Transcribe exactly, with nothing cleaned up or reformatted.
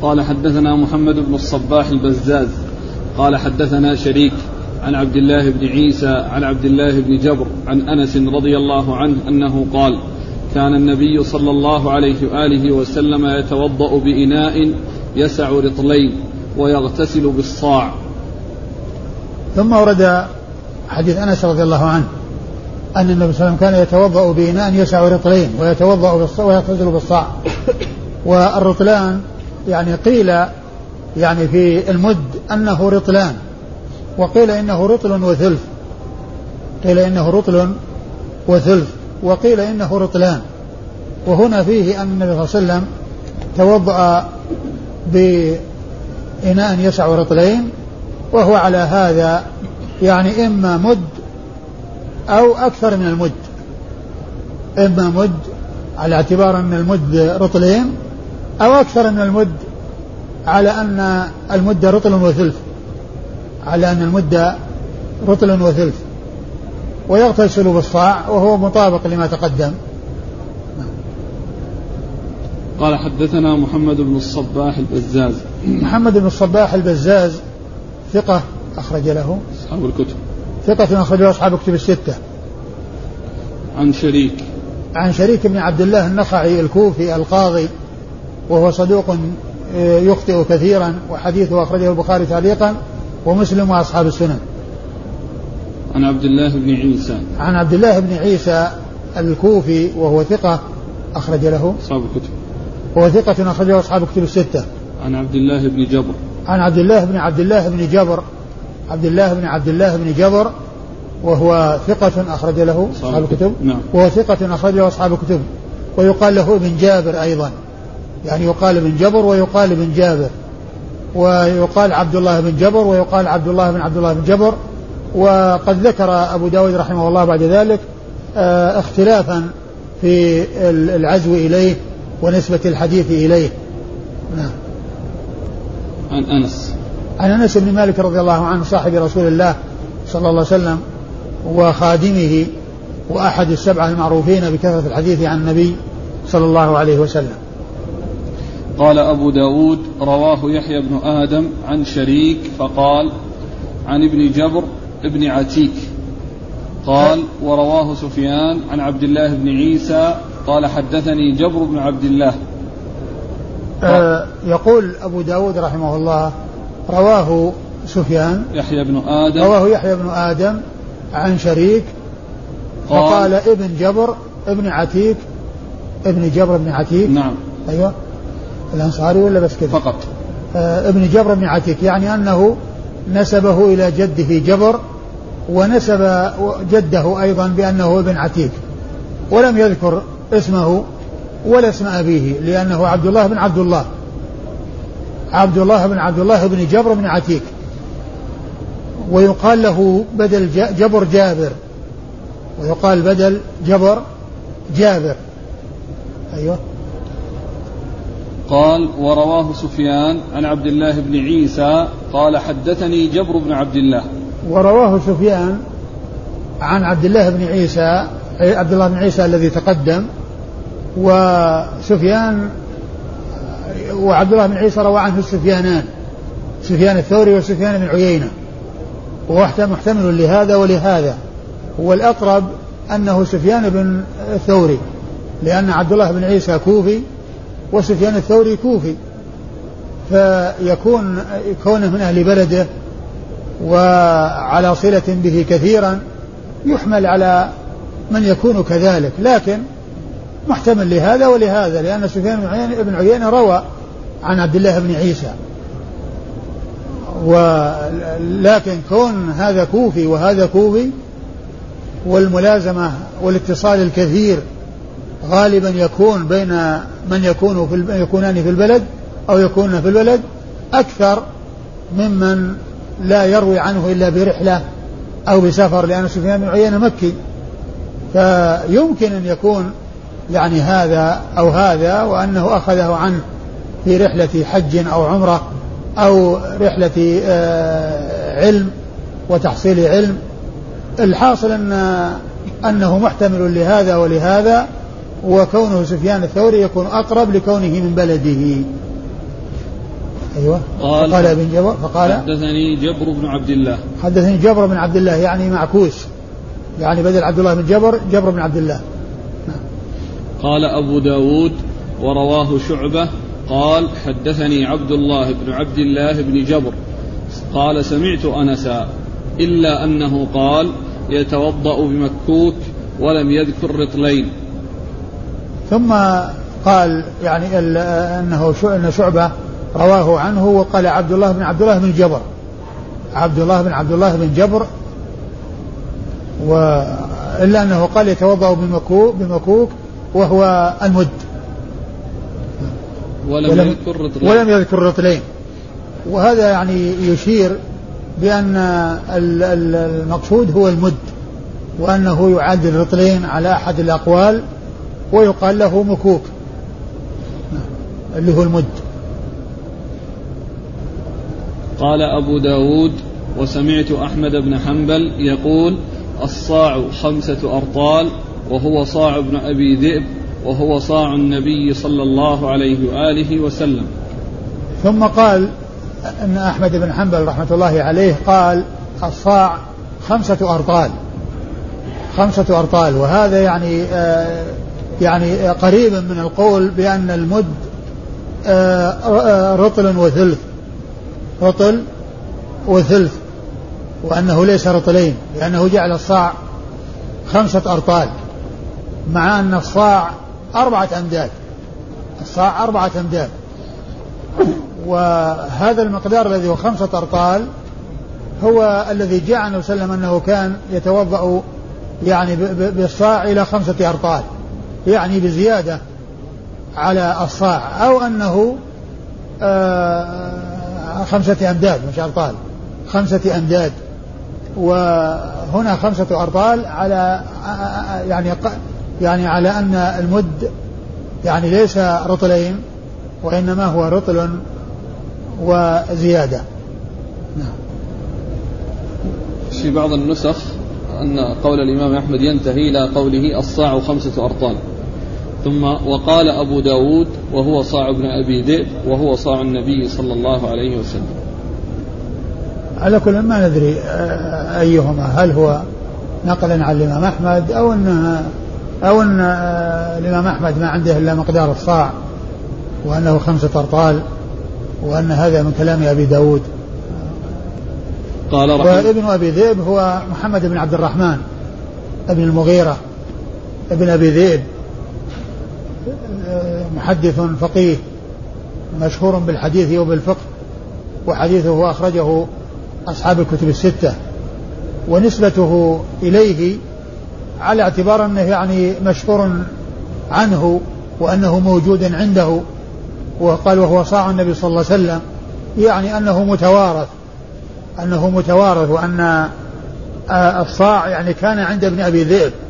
قال حدثنا محمد بن الصباح البزاز قال حدثنا شريك عن عبد الله بن عيسى عن عبد الله بن جبر عن أنس رضي الله عنه أنه قال كان النبي صلى الله عليه وآله وسلم يتوضأ بإناء يسع رطلين ويغتسل بالصاع. ثم ورد حديث أنس رضي الله عنه أن النبي صلى الله عليه وسلم كان يتوضأ بإناء يسع رطلين ويتوضأ ويغتسل بالصاع. والرطلان يعني قيل يعني في المد أنه رطلان، وقيل إنه رطل وثلث، قيل إنه رطل وثلث وقيل إنه رطلان. وهنا فيه أن النبي صلى الله عليه وسلم توضأ بإناء يسع رطلين، وهو على هذا يعني إما مد أو أكثر من المد، إما مد على اعتبار أن المد رطلين أو أكثر من المد على أن المد رطل وثلث، على أن المد رطل وثلث، ويغتسل بالصاع وهو مطابق لما تقدم. قال حدثنا محمد بن الصباح البزاز. محمد بن الصباح البزاز ثقة أخرج له أصحاب الكتب، ثقة أخرج له أصحاب الكتب الستة. عن شريك عن شريك بن عبد الله النخعي الكوفي القاضي، وهو صدوق يخطئ كثيرا، وحديثه أخرجه البخاري تعليقا ومسلم وأصحاب السنن. عن عبد الله بن عيسى عن عبد الله بن عيسى الكوفي وهو ثقة أخرج له أصحاب الكتب، وهو ثقة أخرجه أصحاب الكتب الستة. عن عبد الله بن جبر عن عبد الله بن عبد الله بن جبر عبد الله بن عبد الله بن جبر وهو ثقة أخرج له أصحاب الكتب، نعم. وهو ثقة أخرج له أصحاب الكتب، ويقال له ابن جابر أيضا، يعني يقال ابن جبر ويقال ابن جابر، ويقال عبد الله بن جبر ويقال عبد الله بن عبد الله بن جبر. وقد ذكر أبو داود رحمه الله بعد ذلك اه اختلافا في العزو إليه ونسبة الحديث إليه. نعم. عن أنس عن أنس بن مالك رضي الله عنه صاحب رسول الله صلى الله عليه وسلم وخادمه وأحد السبعة المعروفين بكثرة الحديث عن النبي صلى الله عليه وسلم. قال أبو داود رواه يحيى بن آدم عن شريك فقال عن ابن جبر ابن عتيك قال ورواه سفيان عن عبد الله بن عيسى قال حدثني جبر بن عبد الله. آه يقول أبو داود رحمه الله رواه سفيان يحيى بن آدم رواه يحيى بن آدم عن شريك فقال ابن جبر ابن عتيك ابن جبر بن عتيك. نعم. أيوة الأنصاري ولا بس كذا فقط. آه ابن جبر بن عتيك، يعني أنه نسبه إلى جده جبر ونسب جده أيضا بأنه ابن عتيك، ولم يذكر اسمه ولا اسم أبيه، لأنه عبد الله بن عبد الله عبد الله بن عبد الله بن جبر بن عتيك، ويقال له بدل جبر جابر، ويقال بدل جبر جابر. أيوة. قال ورواه سفيان عن عبد الله بن عيسى قال حدثني جبر بن عبد الله. ورواه سفيان عن عبد الله بن عيسى عبد الله بن عيسى الذي تقدم، وسفيان وعبد الله بن عيسى روى عنه السفيانان، سفيان الثوري وسفيان بن عيينة، وهو محتمل لهذا ولهذا، والأقرب أنه سفيان بن الثوري، لأن عبد الله بن عيسى كوفي وسفيان الثوري كوفي، فيكون كونه من أهل بلده وعلى صلة به كثيرا يحمل على من يكون كذلك، لكن محتمل لهذا ولهذا، لأن سفيان بن عيينة روى عن عبد الله بن عيسى، ولكن كون هذا كوفي وهذا كوفي، والملازمة والاتصال الكثير غالبا يكون بين من يكون في يكونان في البلد أو يكون في البلد أكثر ممن لا يروي عنه إلا برحلة أو بسفر، لأن سفيان بن عيينة مكي، فيمكن أن يكون يعني هذا أو هذا وأنه أخذه عنه في رحلة حج أو عمرة أو رحلة علم وتحصيل علم. الحاصل أن أنه محتمل لهذا ولهذا، وكونه سفيان الثوري يكون أقرب لكونه من بلده. أيوة. قال فقال ابن جبر فقال حدثني جبر بن عبد الله حدثني جبر بن عبد الله يعني معكوس، يعني بدل عبد الله بن جبر جبر بن عبد الله. قال أبو داود ورواه شعبة قال حدثني عبد الله بن عبد الله بن جبر قال سمعت أنسا إلا أنه قال يتوضأ بمكوك ولم يذكر رطلين. ثم قال يعني أنه أن شعبة رواه عنه وقال عبد الله بن عبد الله بن جبر عبد الله بن عبد الله بن جبر وإلا أنه قال يتوضأ بمكوك, بمكوك وهو المد ولم, ولم يذكر رطلين ولم يذكر رطلين. وهذا يعني يشير بأن المقصود هو المد، وأنه يعد الرطلين على أحد الأقوال ويقال له مكوك اللي هو المد. قال أبو داود وسمعت أحمد بن حنبل يقول الصاع خمسة أرطال وهو صاع ابن أبي ذئب وهو صاع النبي صلى الله عليه وآله وسلم. ثم قال أن أحمد بن حنبل رحمة الله عليه قال الصاع خمسة أرطال خمسة أرطال وهذا يعني آه يعني قريب من القول بأن المد آه رطل وثلث رطل وثلث وأنه ليس رطلين، لأنه جعل الصاع خمسة أرطال مع أن الصاع أربعة أمداد الصاع أربعة أمداد وهذا المقدار الذي هو خمسة أرطال هو الذي جاء النبي صلى الله عليه وسلم أنه كان يتوضأ يعني بالصاع إلى خمسة أرطال، يعني بزيادة على الصاع، أو أنه آه خمسة أمداد مش أرطال خمسة أمداد. وهنا خمسة أرطال على يعني يعني على أن المد يعني ليس رطلين وإنما هو رطل وزيادة. نعم. في بعض النسخ أن قول الإمام أحمد ينتهي إلى قوله الصاع خمسة أرطال، ثم وقال أبو داود وهو صاع ابن أبي ذئب وهو صاع النبي صلى الله عليه وسلم. على كل ما ندري أيهما، هل هو نقلا عن الإمام أحمد أو أن أو أن الإمام أحمد ما عنده إلا مقدار الصاع وأنه خمسة أرطال وأن هذا من كلام أبي داود. قال وابن أبي ذئب هو محمد بن عبد الرحمن ابن المغيرة ابن أبي ذئب، محدث فقيه مشهور بالحديث وبالفقه، وحديثه أخرجه أصحاب الكتب الستة، ونسبته إليه على اعتبار أنه يعني مشهور عنه وأنه موجود عنده، وقال وهو صاع النبي صلى الله عليه وسلم، يعني أنه متوارث أنه متوارث وأن الصاع يعني كان عند ابن أبي ذئب